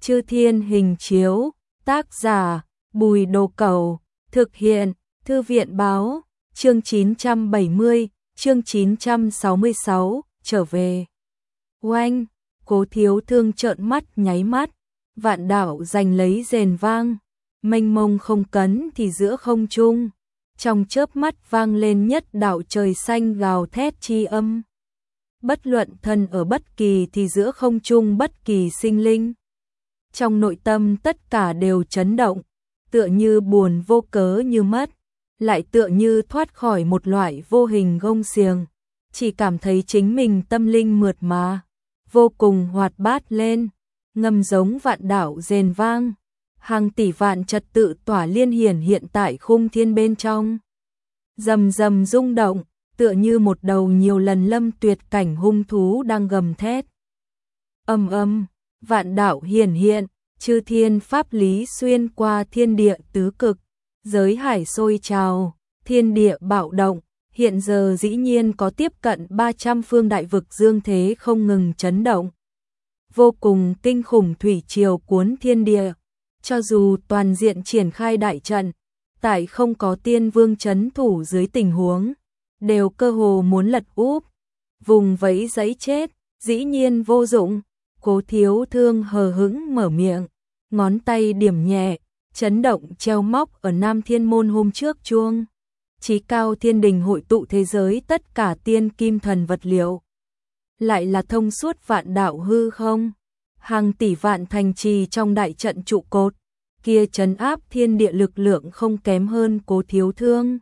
Chư Thiên Hình Chiếu, tác giả Bùi Đồ Cẩu, thực hiện Thư viện Báo, chương 970, chương 966, trở về. Oanh, Cố Thiếu Thương trợn mắt nháy mắt, vạn đạo giành lấy rền vang, mênh mông không cấn thì giữa không trung, trong chớp mắt vang lên nhất đạo trời xanh gào thét chi âm. Bất luận thân ở bất kỳ thì giữa không trung bất kỳ sinh linh. Trong nội tâm tất cả đều chấn động, tựa như buồn vô cớ như mất, lại tựa như thoát khỏi một loại vô hình gông xiềng, chỉ cảm thấy chính mình tâm linh mượt mà, vô cùng hoạt bát lên, ngâm giống vạn đạo rền vang, hàng tỷ vạn trật tự tỏa liên hiển hiện tại khung thiên bên trong. Rầm rầm rung động, tựa như một đầu nhiều lần lâm tuyệt cảnh hung thú đang gầm thét. Âm âm, vạn đạo hiển hiện, chư thiên pháp lý xuyên qua thiên địa tứ cực, giới hải sôi trào, thiên địa bạo động, hiện giờ dĩ nhiên có tiếp cận 300 phương đại vực dương thế không ngừng chấn động. Vô cùng kinh khủng thủy triều cuốn thiên địa, cho dù toàn diện triển khai đại trận, tại không có tiên vương trấn thủ dưới tình huống, đều cơ hồ muốn lật úp, vùng vẫy giấy chết, dĩ nhiên vô dụng. Cố Thiếu Thương hờ hững mở miệng, ngón tay điểm nhẹ, chấn động treo móc ở Nam Thiên Môn hôm trước chuông. Chí cao thiên đình hội tụ thế giới tất cả tiên kim thần vật liệu. Lại là thông suốt vạn đạo hư không, hàng tỷ vạn thành trì trong đại trận trụ cột, kia trấn áp thiên địa lực lượng không kém hơn Cố Thiếu Thương.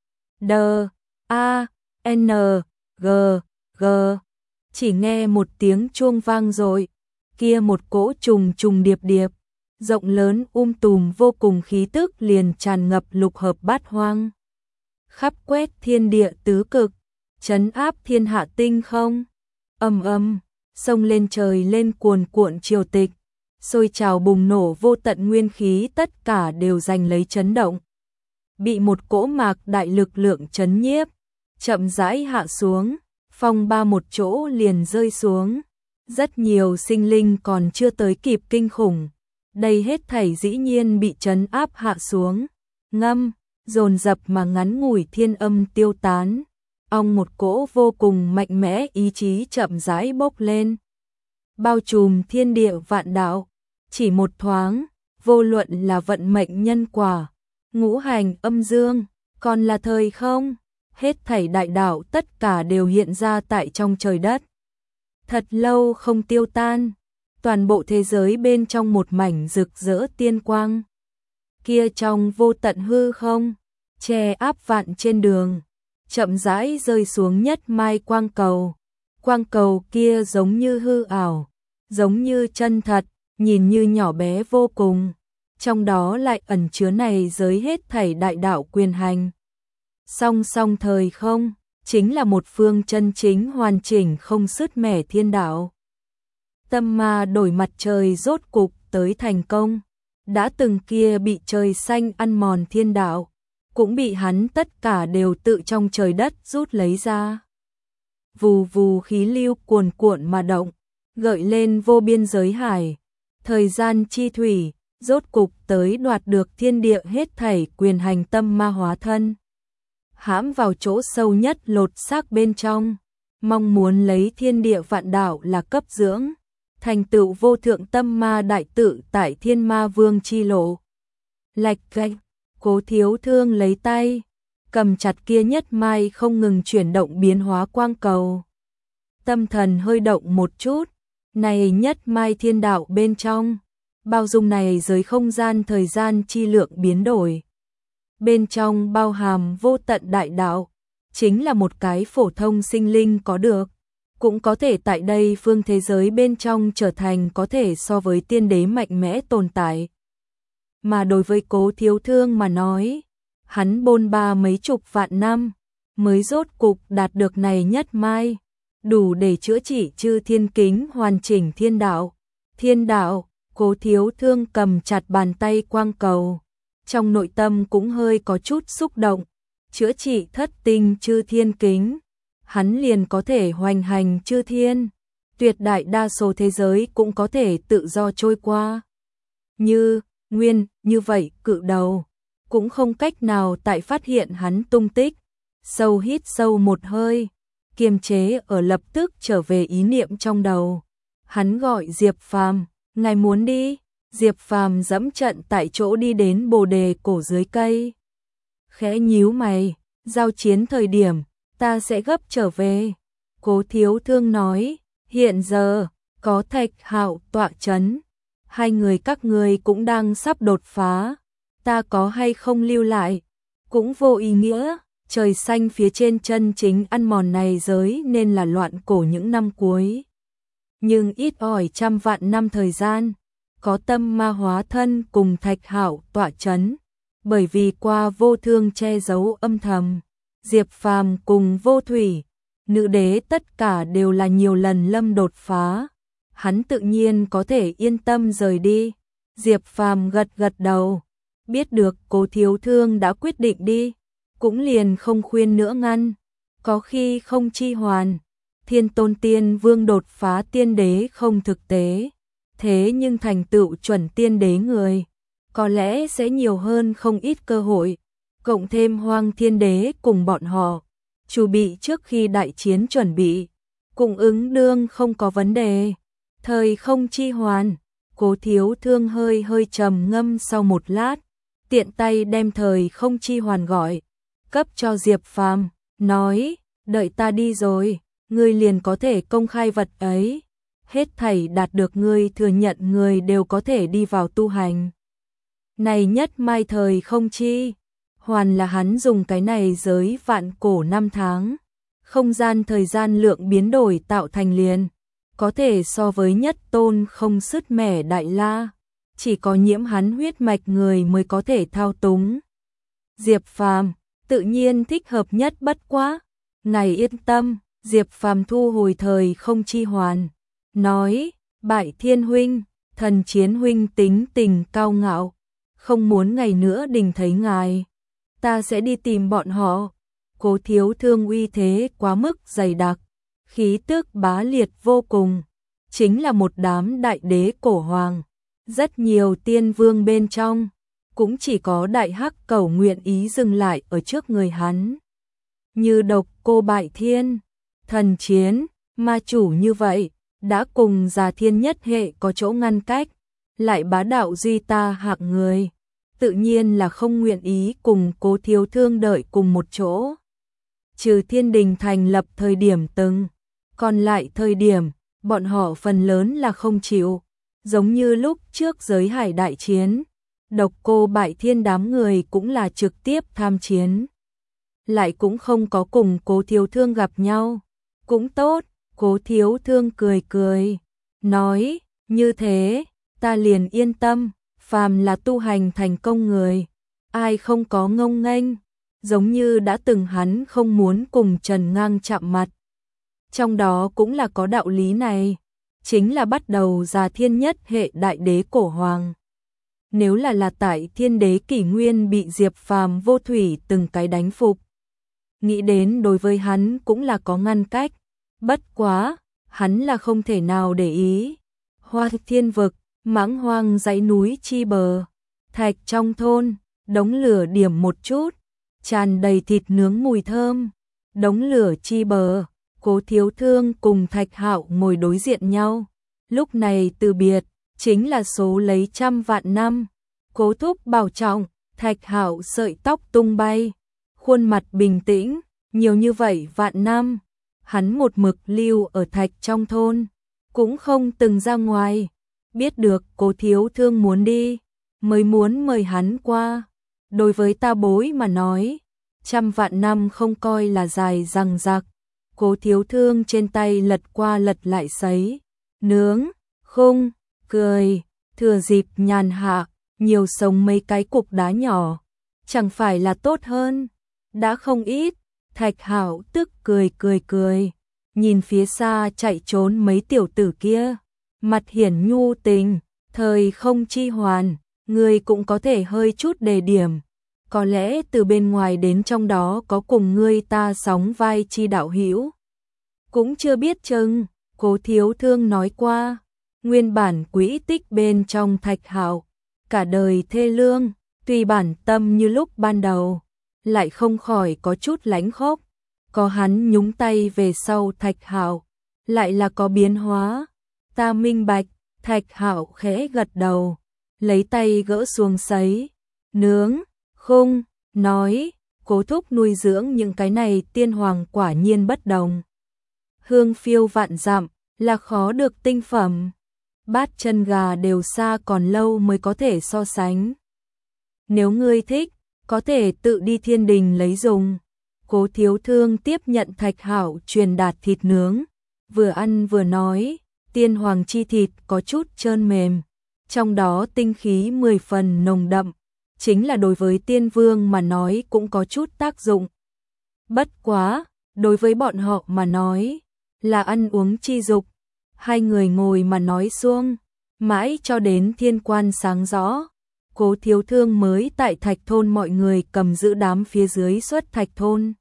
D-A-N-G-G, chỉ nghe một tiếng chuông vang rồi, kia một cỗ trùng trùng điệp điệp, rộng lớn tùm vô cùng khí tức liền tràn ngập lục hợp bát hoang. Khắp quét thiên địa tứ cực, trấn áp thiên hạ tinh không. Âm âm, sông lên trời lên cuồn cuộn triều tịch, sôi trào bùng nổ vô tận nguyên khí tất cả đều giành lấy chấn động. Bị một cỗ mạc đại lực lượng chấn nhiếp, chậm rãi hạ xuống, phong ba một chỗ liền rơi xuống. Rất nhiều sinh linh còn chưa tới kịp kinh khủng, đây hết thảy dĩ nhiên bị trấn áp hạ xuống, ngâm, dồn dập mà ngắn ngủi thiên âm tiêu tán, ong một cỗ vô cùng mạnh mẽ ý chí chậm rãi bốc lên, bao trùm thiên địa vạn đạo, chỉ một thoáng, vô luận là vận mệnh nhân quả, ngũ hành âm dương, còn là thời không, hết thảy đại đạo tất cả đều hiện ra tại trong trời đất. Thật lâu không tiêu tan, toàn bộ thế giới bên trong một mảnh rực rỡ tiên quang. Kia trong vô tận hư không, che áp vạn trên đường, chậm rãi rơi xuống nhất mai quang cầu. Quang cầu kia giống như hư ảo, giống như chân thật, nhìn như nhỏ bé vô cùng, trong đó lại ẩn chứa này giới hết thảy đại đạo quyền hành. Song song thời không, chính là một phương chân chính hoàn chỉnh không sứt mẻ thiên đạo. Tâm ma đổi mặt trời rốt cục tới thành công, đã từng kia bị trời xanh ăn mòn thiên đạo, cũng bị hắn tất cả đều tự trong trời đất rút lấy ra. Vù vù khí lưu cuồn cuộn mà động, gợi lên vô biên giới hải, thời gian chi thủy, rốt cục tới đoạt được thiên địa hết thảy quyền hành tâm ma hóa thân. Hãm vào chỗ sâu nhất lột xác bên trong, mong muốn lấy thiên địa vạn đạo là cấp dưỡng, thành tựu vô thượng tâm ma đại tự tại thiên ma vương chi lộ. Lạch cạch, Cố Thiếu Thương lấy tay, cầm chặt kia nhất mai không ngừng chuyển động biến hóa quang cầu. Tâm thần hơi động một chút, này nhất mai thiên đạo bên trong, bao dung này giới không gian thời gian chi lượng biến đổi. Bên trong bao hàm vô tận đại đạo, chính là một cái phổ thông sinh linh có được, cũng có thể tại đây phương thế giới bên trong trở thành có thể so với tiên đế mạnh mẽ tồn tại. Mà đối với Cố Thiếu Thương mà nói, hắn bôn ba mấy chục vạn năm, mới rốt cục đạt được này nhất mai, đủ để chữa trị chư thiên kính hoàn chỉnh thiên đạo. Thiên đạo, Cố Thiếu Thương cầm chặt bàn tay quang cầu, trong nội tâm cũng hơi có chút xúc động, chữa trị thất tinh chư thiên kính, hắn liền có thể hoành hành chư thiên, tuyệt đại đa số thế giới cũng có thể tự do trôi qua. như vậy cự đầu, cũng không cách nào tại phát hiện hắn tung tích. Sâu hít sâu một hơi, kiềm chế ở lập tức trở về ý niệm trong đầu. Hắn gọi Diệp Phàm, ngài muốn đi? Diệp Phàm dẫm trận tại chỗ đi đến bồ đề cổ dưới cây. Khẽ nhíu mày, giao chiến thời điểm, ta sẽ gấp trở về. Cố Thiếu Thương nói, hiện giờ, có Thạch Hạo tọa chấn. Hai người các ngươi cũng đang sắp đột phá. Ta có hay không lưu lại, cũng vô ý nghĩa. Trời xanh phía trên chân chính ăn mòn này giới nên là loạn cổ những năm cuối. Nhưng ít ỏi trăm vạn năm thời gian, có tâm ma hóa thân cùng Thạch Hạo tọa chấn. Bởi vì qua Vô Thương che giấu âm thầm, Diệp Phàm cùng Vô Thủy, nữ đế tất cả đều là nhiều lần lâm đột phá. Hắn tự nhiên có thể yên tâm rời đi. Diệp Phàm gật gật đầu, biết được Cố Thiếu Thương đã quyết định đi, cũng liền không khuyên nữa ngăn. Có khi không chi hoàn, Thiên Tôn Tiên Vương đột phá tiên đế không thực tế, thế nhưng thành tựu chuẩn tiên đế người, có lẽ sẽ nhiều hơn không ít cơ hội. Cộng thêm Hoang Thiên Đế cùng bọn họ chuẩn bị trước khi đại chiến chuẩn bị, cùng ứng đương không có vấn đề. Thời không chi hoàn, Cố Thiếu Thương hơi trầm ngâm sau một lát, tiện tay đem thời không chi hoàn gọi, cấp cho Diệp Phàm, nói, đợi ta đi rồi, ngươi liền có thể công khai vật ấy. Hết thảy đạt được ngươi thừa nhận người đều có thể đi vào tu hành. Này nhất mai thời không chi hoàn là hắn dùng cái này giới vạn cổ năm tháng, không gian thời gian lượng biến đổi tạo thành liền, có thể so với nhất tôn không sứt mẻ đại la, chỉ có nhiễm hắn huyết mạch người mới có thể thao túng. Diệp Phàm tự nhiên thích hợp nhất bất quá, này yên tâm. Diệp Phàm thu hồi thời không chi hoàn, nói, Bại Thiên huynh, Thần Chiến huynh tính tình cao ngạo, không muốn ngày nữa đình thấy ngài, ta sẽ đi tìm bọn họ. Cố Thiếu Thương uy thế quá mức dày đặc, khí tức bá liệt vô cùng, chính là một đám đại đế cổ hoàng, rất nhiều tiên vương bên trong, cũng chỉ có Đại Hắc Cẩu nguyện ý dừng lại ở trước người hắn. Như Độc Cô Bại Thiên, Thần Chiến, ma chủ như vậy, đã cùng Già Thiên nhất hệ có chỗ ngăn cách, lại bá đạo duy ta hạng người, tự nhiên là không nguyện ý cùng Cố Thiếu Thương đợi cùng một chỗ. Trừ Thiên Đình thành lập thời điểm từng, còn lại thời điểm, bọn họ phần lớn là không chịu, giống như lúc trước giới hải đại chiến, Độc Cô Bại Thiên đám người cũng là trực tiếp tham chiến, lại cũng không có cùng Cố Thiếu Thương gặp nhau. Cũng tốt, Cố Thiếu Thương cười, nói, như thế, ta liền yên tâm, phàm là tu hành thành công người, ai không có ngông nghênh, giống như đã từng hắn không muốn cùng Trần Ngang chạm mặt. Trong đó cũng là có đạo lý này, chính là bắt đầu Già Thiên nhất hệ đại đế cổ hoàng. Nếu là tại Thiên Đế kỷ nguyên bị Diệp Phàm Vô Thủy từng cái đánh phục, nghĩ đến đối với hắn cũng là có ngăn cách, bất quá, hắn là không thể nào để ý. Hoa Thiên vực, mãng hoang dãy núi chi bờ, Thạch trong thôn, đống lửa điểm một chút, tràn đầy thịt nướng mùi thơm, đống lửa chi bờ, Cố Thiếu Thương cùng Thạch Hạo ngồi đối diện nhau, lúc này từ biệt, chính là số lấy trăm vạn năm. Cố thúc bảo trọng, Thạch Hạo sợi tóc tung bay, khuôn mặt bình tĩnh, nhiều như vậy vạn năm, hắn một mực lưu ở Thạch trong thôn, cũng không từng ra ngoài, biết được Cố Thiếu Thương muốn đi, mới muốn mời hắn qua. Đối với ta bối mà nói, trăm vạn năm không coi là dài dằng dặc. Cố Thiếu Thương trên tay lật qua lật lại sấy, nướng, khung, cười, thừa dịp nhàn hạ, nhiều sống mấy cái cục đá nhỏ, chẳng phải là tốt hơn, đã không ít. Thạch Hạo tức cười, nhìn phía xa chạy trốn mấy tiểu tử kia, mặt hiển nhu tình, thời không chi hoàn, người cũng có thể hơi chút đề điểm, có lẽ từ bên ngoài đến trong đó có cùng ngươi ta sóng vai chi đạo hữu, cũng chưa biết chừng. Cố Thiếu Thương nói qua, nguyên bản quỹ tích bên trong Thạch Hạo cả đời thê lương, tuy bản tâm như lúc ban đầu, lại không khỏi có chút lánh khóc. Có hắn nhúng tay về sau Thạch Hạo, lại là có biến hóa. Ta minh bạch. Thạch Hạo khẽ gật đầu, lấy tay gỡ xuống sấy, nướng, khung, nói, Cố thúc nuôi dưỡng những cái này tiên hoàng quả nhiên bất đồng. Hương phiêu vạn dặm, là khó được tinh phẩm. Bát chân gà đều xa còn lâu mới có thể so sánh. Nếu ngươi thích, có thể tự đi thiên đình lấy dùng. Cố Thiếu Thương tiếp nhận Thạch Hạo truyền đạt thịt nướng, vừa ăn vừa nói, tiên hoàng chi thịt có chút trơn mềm, trong đó tinh khí 10 phần nồng đậm, chính là đối với tiên vương mà nói cũng có chút tác dụng. Bất quá, đối với bọn họ mà nói, là ăn uống chi dục. Hai người ngồi mà nói xuông, mãi cho đến thiên quan sáng rõ. Cố Thiếu Thương mới tại Thạch Thôn mọi người cầm giữ đám phía dưới xuất Thạch Thôn.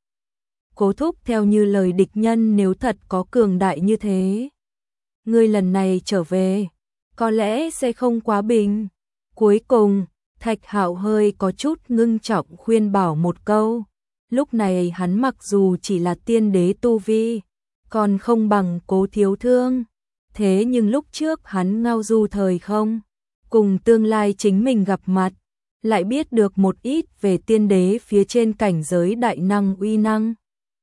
Cố thúc theo như lời địch nhân nếu thật có cường đại như thế. Ngươi lần này trở về, có lẽ sẽ không quá bình. Cuối cùng, Thạch Hạo hơi có chút ngưng trọng khuyên bảo một câu. Lúc này hắn mặc dù chỉ là tiên đế tu vi, còn không bằng Cố Thiếu Thương. Thế nhưng lúc trước hắn ngao du thời không, cùng tương lai chính mình gặp mặt, lại biết được một ít về tiên đế phía trên cảnh giới đại năng uy năng.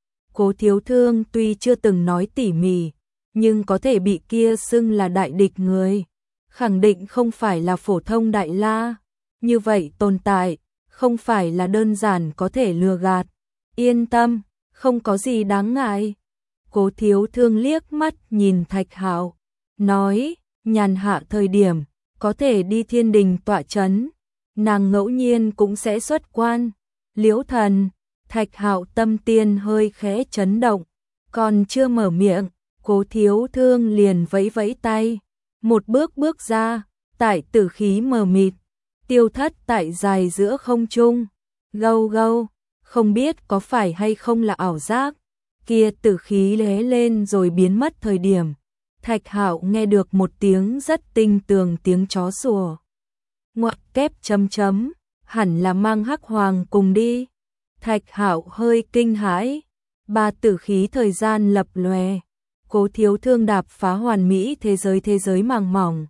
Cố Thiếu Thương tuy chưa từng nói tỉ mỉ, nhưng có thể bị kia xưng là đại địch người, khẳng định không phải là phổ thông đại la. Như vậy tồn tại, không phải là đơn giản có thể lừa gạt. Yên tâm, không có gì đáng ngại. Cố Thiếu Thương liếc mắt nhìn Thạch Hạo, nói, nhàn hạ thời điểm, có thể đi thiên đình tọa chấn, nàng ngẫu nhiên cũng sẽ xuất quan. Liễu Thần, Thạch Hạo tâm tiên hơi khẽ chấn động, còn chưa mở miệng, Cố Thiếu Thương liền vẫy vẫy tay, một bước bước ra, tại tử khí mờ mịt, tiêu thất tại dài giữa không trung. Gâu gâu, không biết có phải hay không là ảo giác, kia tử khí lóe lên rồi biến mất thời điểm, Thạch Hạo nghe được một tiếng rất tinh tường tiếng chó sủa. Ngoặc kép chấm chấm, hẳn là mang Hắc Hoàng cùng đi. Thạch Hạo hơi kinh hãi, ba tử khí thời gian lập lòe, Cố Thiếu Thương đạp phá hoàn mỹ thế giới màng mỏng,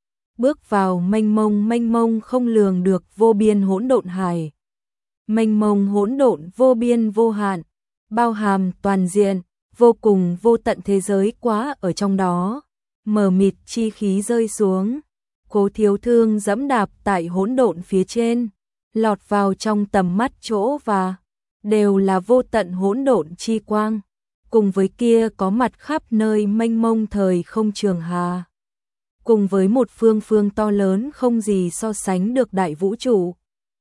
bước vào mênh mông không lường được vô biên hỗn độn hải. Mênh mông hỗn độn vô biên vô hạn, bao hàm toàn diện, vô cùng vô tận thế giới quá ở trong đó. Mờ mịt chi khí rơi xuống, Cố Thiếu Thương dẫm đạp tại hỗn độn phía trên, lọt vào trong tầm mắt chỗ và đều là vô tận hỗn độn chi quang, cùng với kia có mặt khắp nơi mênh mông thời không trường hà, cùng với một phương to lớn không gì so sánh được đại vũ trụ.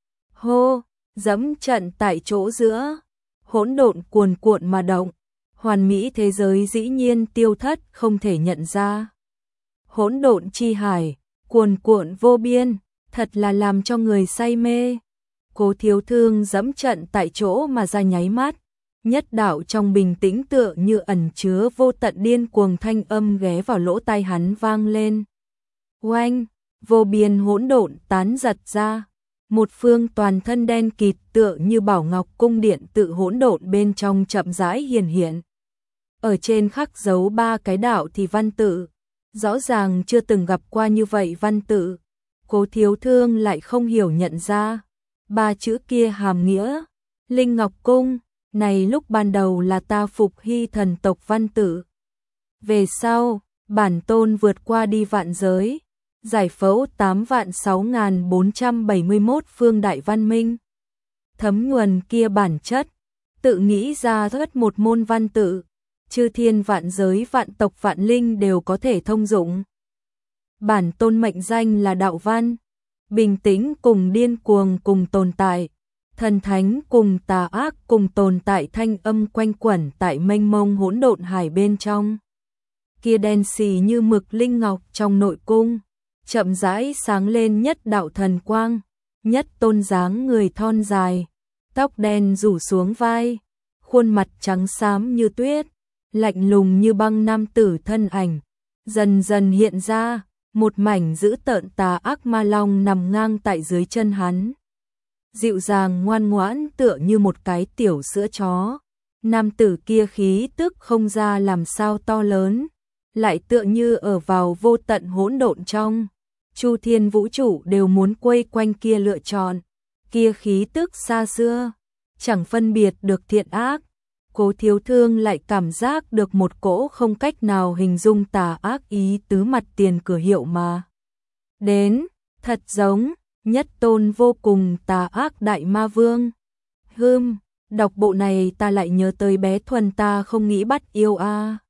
Hô, dẫm trận tại chỗ giữa, hỗn độn cuồn cuộn mà động, hoàn mỹ thế giới dĩ nhiên tiêu thất không thể nhận ra. Hỗn độn chi hải, cuồn cuộn vô biên, thật là làm cho người say mê. Cố Thiếu Thương dẫm trận tại chỗ mà ra nháy mắt, nhất đạo trong bình tĩnh tựa như ẩn chứa vô tận điên cuồng thanh âm ghé vào lỗ tai hắn vang lên. Oanh, vô biên hỗn độn tán giật ra, một phương toàn thân đen kịt tựa như bảo ngọc cung điện tự hỗn độn bên trong chậm rãi hiển hiện. Ở trên khắc dấu ba cái đạo thì văn tự, rõ ràng chưa từng gặp qua như vậy văn tự. Cố Thiếu Thương lại không hiểu nhận ra, ba chữ kia hàm nghĩa, Linh Ngọc Cung, này lúc ban đầu là ta Phục Hy thần tộc văn tự. Về sau, bản tôn vượt qua đi vạn giới, giải phẫu 8.6.471 phương đại văn minh. Thấm nhuần kia bản chất, tự nghĩ ra rất một môn văn tự, chư thiên vạn giới vạn tộc vạn linh đều có thể thông dụng. Bản tôn mệnh danh là đạo văn, bình tĩnh cùng điên cuồng cùng tồn tại, thần thánh cùng tà ác cùng tồn tại, thanh âm quanh quẩn tại mênh mông hỗn độn hải bên trong. Kia đen xì như mực linh ngọc trong nội cung, chậm rãi sáng lên nhất đạo thần quang, nhất tôn dáng người thon dài, tóc đen rủ xuống vai, khuôn mặt trắng xám như tuyết, lạnh lùng như băng nam tử thân ảnh, dần dần hiện ra, một mảnh dữ tợn tà ác ma long nằm ngang tại dưới chân hắn. Dịu dàng ngoan ngoãn tựa như một cái tiểu sữa chó. Nam tử kia khí tức không ra làm sao to lớn, lại tựa như ở vào vô tận hỗn độn trong. Chu thiên vũ trụ đều muốn quay quanh kia lựa chọn. Kia khí tức xa xưa, chẳng phân biệt được thiện ác. Cố Thiếu Thương lại cảm giác được một cỗ không cách nào hình dung tà ác ý tứ mặt tiền cửa hiệu mà. Đến, thật giống, nhất tôn vô cùng tà ác đại ma vương. Đọc bộ này ta lại nhớ tới bé Thuần ta không nghĩ bắt yêu a.